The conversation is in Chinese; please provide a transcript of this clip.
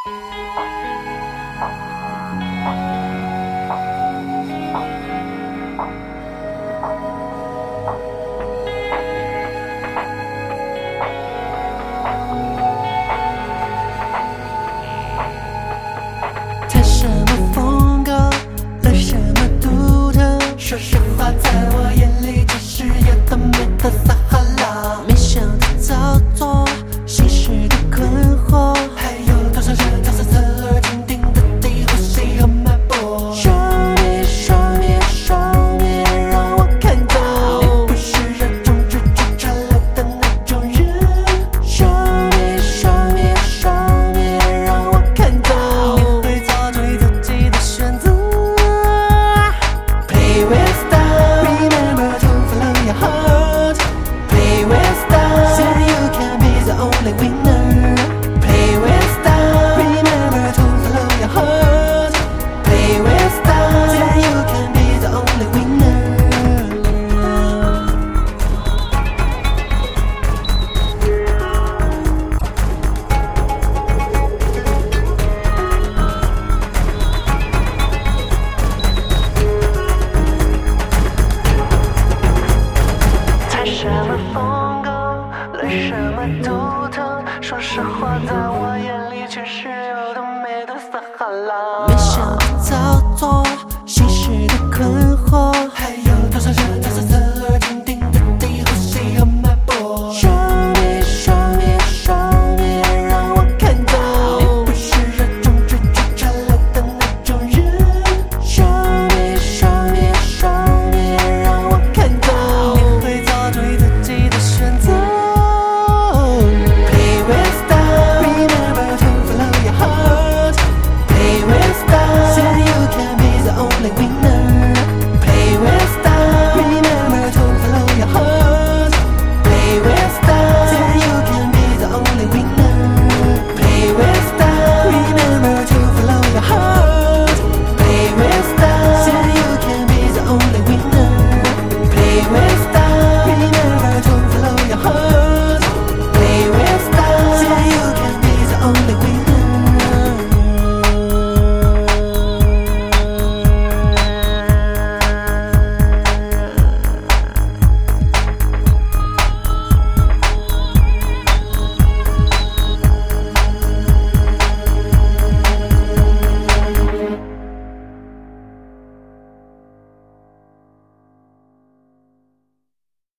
他什么风格，了什么独特？说实话，在我眼里只是有的没的撒哈拉。没想到造作，心事的困惑，还有多少人角色侧耳倾听的地呼吸和脉搏。双眼，双眼，双眼，让我看透。你不是热衷追逐潮流的那种人。双眼，双眼，双眼，让我看透。你会做出你自己的选择。Play with style, remember to follow your heart. Play with style, then you can be the only winner. Play with style, remember to follow your heart. Play with style, then you can be the only winner. 他什么风格，了什么独特？说实话，在我眼里却是有的没的撒哈拉。